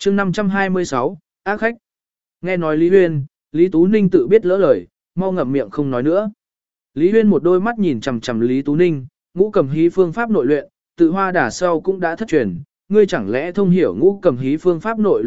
chương 526, ác khách. Nghe nói Lý Huyên, Lý Tú Ninh tự biết lỡ lời, mau ngậm miệng không nói nữa. Lý Huyên một đôi mắt nhìn chằm chằm Lý Tú Ninh, ngũ cầm hí phương pháp nội luyện, tự hoa đả sau cũng đã thất truyền, ngươi chẳng lẽ thông hiểu ngũ cầm hí phương pháp nội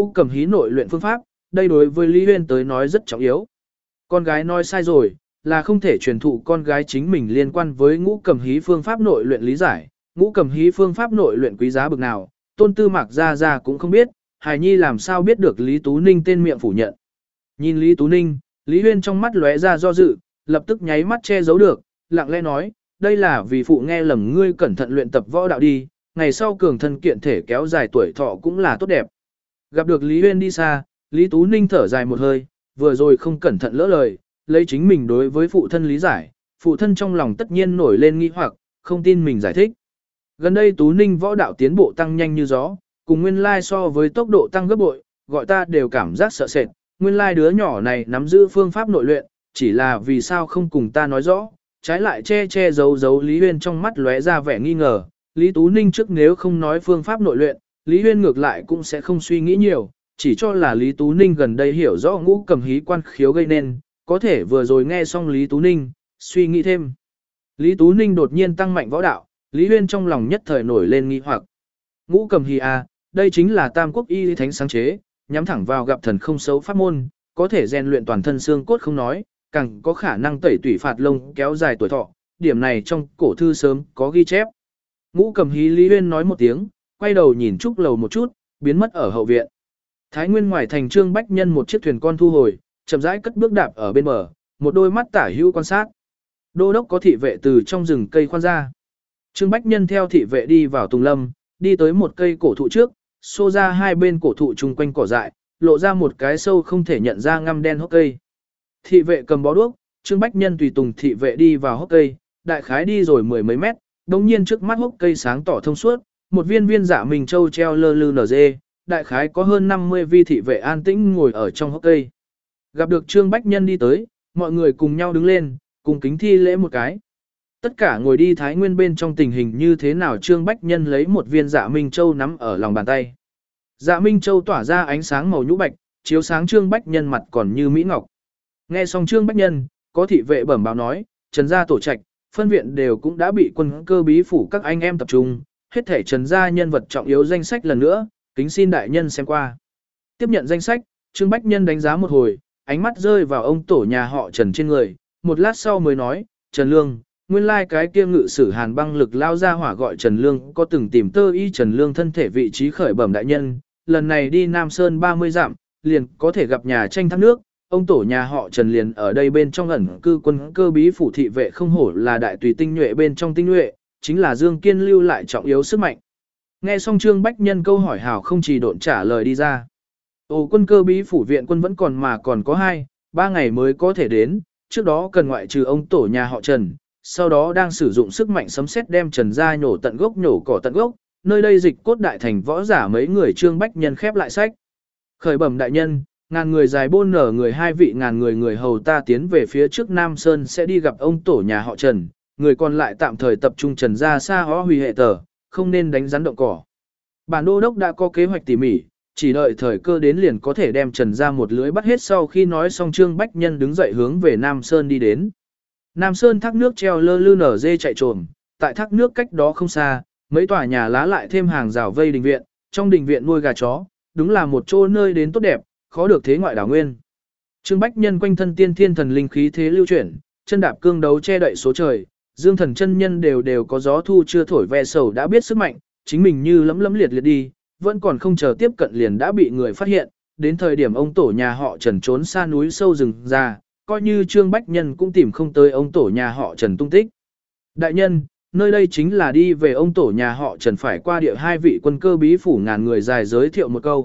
luyện phương pháp, đây đối với Lý Huyên tới nói rất trọng yếu. Con gái nói sai rồi, là không thể truyền thụ con gái chính mình liên quan với ngũ cầm hí phương pháp nội luyện lý giải, ngũ cầm hí phương pháp nội luyện quý giá bực nào, Tôn Tư Mạc ra cũng không biết, hài nhi làm sao biết được Lý Tú Ninh tên miệng phủ nhận. Nhìn Lý Tú Ninh, Lý Huyên trong mắt lóe ra do dự, lập tức nháy mắt che giấu được, lặng lẽ nói, đây là vì phụ nghe lầm ngươi cẩn thận luyện tập võ đạo đi, ngày sau cường thân kiện thể kéo dài tuổi thọ cũng là tốt đẹp. Gặp được Lý Huyên đi xa, Lý Tú Ninh thở dài một hơi, vừa rồi không cẩn thận lỡ lời, lấy chính mình đối với phụ thân lý giải, phụ thân trong lòng tất nhiên nổi lên nghi hoặc, không tin mình giải thích. Gần đây Tú Ninh võ đạo tiến bộ tăng nhanh như gió, cùng nguyên lai so với tốc độ tăng gấp bội, gọi ta đều cảm giác sợ sệt, nguyên lai đứa nhỏ này nắm giữ phương pháp nội luyện, chỉ là vì sao không cùng ta nói rõ, trái lại che giấu Lý Huyên trong mắt lóe ra vẻ nghi ngờ, Lý Tú Ninh trước nếu không nói phương pháp nội luyện, Lý Huyên ngược lại cũng sẽ không suy nghĩ nhiều, chỉ cho là Lý Tú Ninh gần đây hiểu rõ ngũ cầm hí quan khiếu gây nên, có thể vừa rồi nghe xong Lý Tú Ninh, suy nghĩ thêm. Lý Tú Ninh đột nhiên tăng mạnh võ đạo, Lý Huyên trong lòng nhất thời nổi lên nghi hoặc. Ngũ cầm hí à, đây chính là Tam Quốc Y Thánh sáng chế, nhắm thẳng vào gặp thần không xấu pháp môn, có thể rèn luyện toàn thân xương cốt không nói, càng có khả năng tẩy tủy phạt lông kéo dài tuổi thọ, điểm này trong cổ thư sớm có ghi chép. Ngũ cầm hí Lý Huyên nói một tiếng, quay đầu nhìn Trúc Lầu một chút, biến mất ở hậu viện. Thái Nguyên ngoài thành Trương Bách Nhân một chiếc thuyền con thu hồi, chậm rãi cất bước đạp ở bên bờ, một đôi mắt tả hữu quan sát. Đô đốc có thị vệ từ trong rừng cây khoan ra. Trương Bách Nhân theo thị vệ đi vào Tùng Lâm, đi tới một cây cổ thụ trước, xô ra hai bên cổ thụ chung quanh cỏ dại, lộ ra một cái sâu không thể nhận ra ngăm đen hốc cây. Thị vệ cầm bó đuốc, Trương Bách Nhân tùy tùng thị vệ đi vào hốc cây, đại khái đi rồi mười mấy mét, đồng nhiên trước mắt hốc cây sáng tỏ thông suốt, một viên dạ mình châu treo lơ lư nở dê, đại khái có hơn 50 vi thị vệ an tĩnh ngồi ở trong hốc cây. Gặp được Trương Bách Nhân đi tới, mọi người cùng nhau đứng lên, cùng kính thi lễ một cái. Tất cả ngồi đi Thái Nguyên bên trong tình hình như thế nào Trương Bách Nhân lấy một viên dạ minh châu nắm ở lòng bàn tay. Dạ minh châu tỏa ra ánh sáng màu nhũ bạch, chiếu sáng Trương Bách Nhân mặt còn như mỹ ngọc. Nghe xong Trương Bách Nhân, có thị vệ bẩm báo nói, Trần gia tổ trạch, phân viện đều cũng đã bị quân cơ bí phủ các anh em tập trung, hết thể Trần gia nhân vật trọng yếu danh sách lần nữa, kính xin đại nhân xem qua. Tiếp nhận danh sách, Trương Bách Nhân đánh giá một hồi, ánh mắt rơi vào ông tổ nhà họ Trần trên người, một lát sau mới nói, Trần Lương, nguyên lai cái kia ngự sử Hàn băng lực lao ra hỏa gọi Trần Lương có từng tìm tơ y Trần Lương thân thể vị trí khởi bẩm đại nhân, lần này đi Nam Sơn 30 dặm, liền có thể gặp nhà tranh thác nước, ông tổ nhà họ Trần liền ở đây bên trong ẩn cư quân cơ bí phủ thị vệ không hổ là đại tùy tinh nhuệ bên trong tinh nhuệ, chính là Dương Kiên lưu lại trọng yếu sức mạnh. Nghe xong Trương Bách Nhân câu hỏi hào không chỉ độn trả lời đi ra. Quân cơ bí phủ viện quân vẫn còn mà còn có 2-3 ngày mới có thể đến, trước đó cần ngoại trừ ông tổ nhà họ Trần, sau đó đang sử dụng sức mạnh sấm sét đem Trần gia nhổ tận gốc nhổ cỏ tận gốc, nơi đây dịch cốt đại thành võ giả mấy người Trương Bách Nhân khép lại sách. Khởi bẩm đại nhân, ngàn người dài bôn nở người 2 vị ngàn người hầu ta tiến về phía trước Nam Sơn sẽ đi gặp ông tổ nhà họ Trần, người còn lại tạm thời tập trung Trần gia xa hó hủy hệ tờ, không nên đánh rắn động cỏ. Bản đô đốc đã có kế hoạch tỉ mỉ, chỉ đợi thời cơ đến liền có thể đem Trần gia một lưới bắt hết. Sau khi nói xong Trương Bách Nhân đứng dậy hướng về Nam Sơn đi đến. Nam Sơn thác nước treo lơ lư nở dê chạy trồm, tại thác nước cách đó không xa, mấy tòa nhà lá lại thêm hàng rào vây đình viện, trong đình viện nuôi gà chó, đúng là một chỗ nơi đến tốt đẹp, khó được thế ngoại đảo nguyên. Trương Bách Nhân quanh thân tiên thiên thần linh khí thế lưu chuyển, chân đạp cương đấu che đậy số trời, Dương Thần chân nhân đều có gió thu chưa thổi ve sầu đã biết sức mạnh, chính mình như lấm liệt đi, vẫn còn không chờ tiếp cận liền đã bị người phát hiện, đến thời điểm ông tổ nhà họ Trần trốn xa núi sâu rừng già, coi như Trương Bách Nhân cũng tìm không tới ông tổ nhà họ Trần tung tích. Đại nhân, nơi đây chính là đi về ông tổ nhà họ Trần phải qua địa 2 vị quân cơ bí phủ ngàn người dài giới thiệu một câu.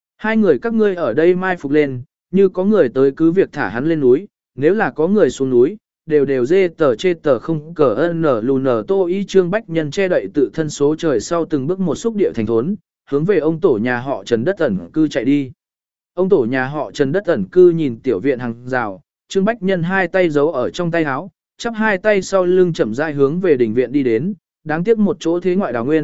2 người các ngươi ở đây mai phục lên, như có người tới cứ việc thả hắn lên núi, nếu là có người xuống núi, đều dê tờ chê tờ không cờ ân nở lù nở tô y. Trương Bách Nhân che đậy tự thân số trời sau từng bước một xúc địa thành thốn, hướng về ông tổ nhà họ Trần đất ẩn cư chạy đi. Ông tổ nhà họ Trần đất ẩn cư nhìn tiểu viện hàng rào, Trương Bách Nhân 2 tay giấu ở trong tay áo, chắp 2 tay sau lưng chậm rãi hướng về đình viện đi đến, đáng tiếc một chỗ thế ngoại đào nguyên,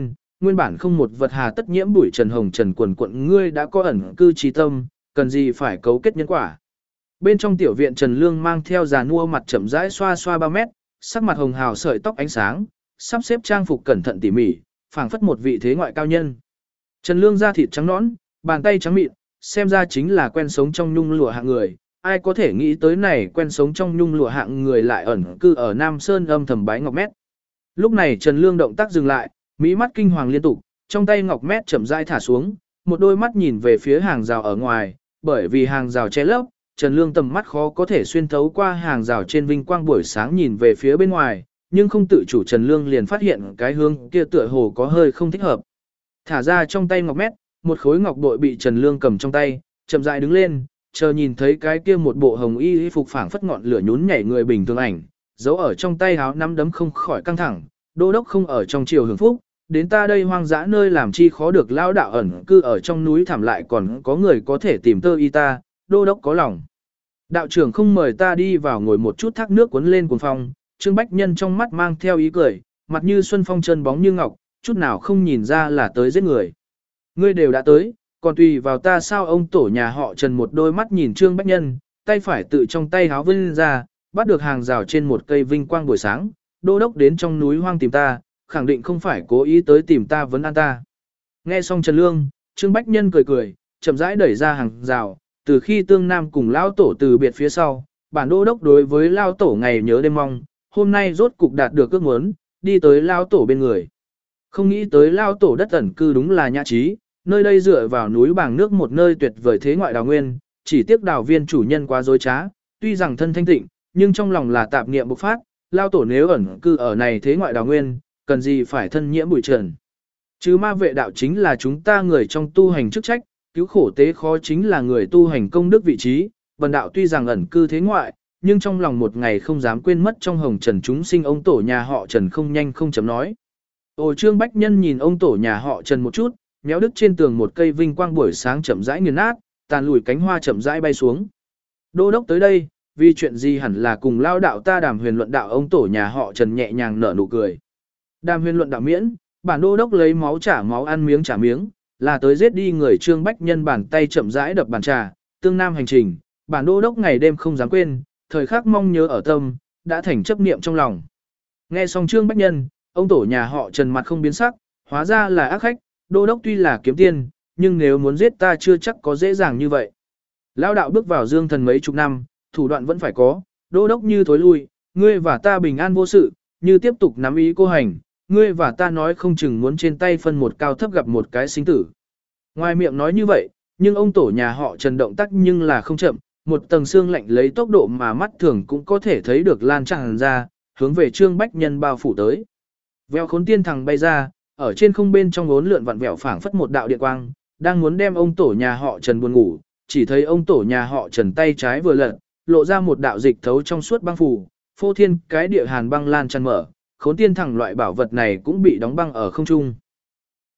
nguyên bản không một vật hà tất nhiễm bụi trần hồng trần quần quận ngươi đã có ẩn cư trí tâm, cần gì phải cấu kết nhân quả. Bên trong tiểu viện Trần Lương mang theo già nua mặt chậm rãi xoa xoa 3 mét, sắc mặt hồng hào sợi tóc ánh sáng, sắp xếp trang phục cẩn thận tỉ mỉ, phảng phất một vị thế ngoại cao nhân. Trần Lương da thịt trắng nõn, bàn tay trắng mịn, xem ra chính là quen sống trong nhung lụa hạng người. Ai có thể nghĩ tới này quen sống trong nhung lụa hạng người lại ẩn cư ở Nam Sơn âm thầm bái ngọc mét. Lúc này Trần Lương động tác dừng lại, mỹ mắt kinh hoàng liên tục, trong tay ngọc mét chậm rãi thả xuống, một đôi mắt nhìn về phía hàng rào ở ngoài, bởi vì hàng rào che lấp, Trần Lương tầm mắt khó có thể xuyên thấu qua hàng rào trên vinh quang buổi sáng nhìn về phía bên ngoài, nhưng không tự chủ Trần Lương liền phát hiện cái hướng kia tựa hồ có hơi không thích hợp. Thả ra trong tay ngọc mét, một khối ngọc bội bị Trần Lương cầm trong tay, chậm rãi đứng lên, chờ nhìn thấy cái kia một bộ hồng y phục phảng phất ngọn lửa nhún nhảy người bình thường ảnh, giấu ở trong tay háo nắm đấm không khỏi căng thẳng, đô đốc không ở trong triều hưởng phúc, đến ta đây hoang dã nơi làm chi khó được lao đạo ẩn cư ở trong núi thảm lại còn có người có thể tìm tơ y ta, đô đốc có lòng. Đạo trưởng không mời ta đi vào ngồi một chút thác nước cuốn lên cuồng phong, Trương Bách Nhân trong mắt mang theo ý cười, mặt như xuân phong chân bóng như ngọc, chút nào không nhìn ra là tới giết người. Ngươi đều đã tới, còn tùy vào ta sao? Ông tổ nhà họ Trần một đôi mắt nhìn Trương Bách Nhân, tay phải tự trong tay háo vươn ra, bắt được hàng rào trên một cây vinh quang buổi sáng, đô đốc đến trong núi hoang tìm ta, khẳng định không phải cố ý tới tìm ta vấn an ta. Nghe xong Trần Lương, Trương Bách Nhân cười cười, chậm rãi đẩy ra hàng rào, từ khi Tương Nam cùng Lao Tổ từ biệt phía sau, bản đô đốc đối với Lao Tổ ngày nhớ đêm mong, hôm nay rốt cục đạt được ước muốn, đi tới Lao Tổ bên người. Không nghĩ tới Lao Tổ đất ẩn cư đúng là nhã trí, nơi đây dựa vào núi bàng nước một nơi tuyệt vời thế ngoại đào nguyên, chỉ tiếc đào viên chủ nhân quá dối trá, tuy rằng thân thanh tịnh, nhưng trong lòng là tạp niệm bộc phát, Lao Tổ nếu ẩn cư ở này thế ngoại đào nguyên, cần gì phải thân nhiễm bụi trần. Chứ ma vệ đạo chính là chúng ta người trong tu hành chức trách, cứu khổ tế khó chính là người tu hành công đức vị trí, bần đạo tuy rằng ẩn cư thế ngoại, nhưng trong lòng một ngày không dám quên mất trong hồng trần chúng sinh ông tổ nhà họ Trần không nhanh không chấm nói. Ồ Trương Bách Nhân nhìn ông tổ nhà họ Trần một chút, méo đứt trên tường một cây vinh quang buổi sáng chậm rãi nghiền nát, tàn lùi cánh hoa chậm rãi bay xuống. Đô đốc tới đây, vì chuyện gì hẳn là cùng lao đạo ta đàm huyền luận đạo. Ông tổ nhà họ Trần nhẹ nhàng nở nụ cười. Đàm huyền luận đạo miễn, bản đô đốc lấy máu trả máu ăn miếng trả miếng, là tới giết đi người. Trương Bách Nhân bàn tay chậm rãi đập bàn trà, Tương Nam hành trình, bản đô đốc ngày đêm không dám quên, thời khắc mong nhớ ở tâm, đã thành chấp niệm trong lòng. Nghe xong Trương Bách Nhân, ông tổ nhà họ Trần mặt không biến sắc, hóa ra là ác khách, đô đốc tuy là kiếm tiên, nhưng nếu muốn giết ta chưa chắc có dễ dàng như vậy. Lão đạo bước vào dương thần mấy chục năm, thủ đoạn vẫn phải có, đô đốc như thối lui, ngươi và ta bình an vô sự, như tiếp tục nắm ý cô hành, ngươi và ta nói không chừng muốn trên tay phân một cao thấp gặp một cái sinh tử. Ngoài miệng nói như vậy, nhưng ông tổ nhà họ Trần động tác nhưng là không chậm, một tầng xương lạnh lấy tốc độ mà mắt thường cũng có thể thấy được lan tràn ra, hướng về Trương Bách Nhân bao phủ tới. Vèo khốn tiên thằng bay ra, ở trên không bên trong uốn lượn vặn vẹo phảng phất một đạo điện quang, đang muốn đem ông tổ nhà họ Trần buồn ngủ, chỉ thấy ông tổ nhà họ Trần tay trái vừa lật, lộ ra một đạo dịch thấu trong suốt băng phủ, phô thiên cái địa hàn băng lan tràn mở, khốn tiên thằng loại bảo vật này cũng bị đóng băng ở không trung.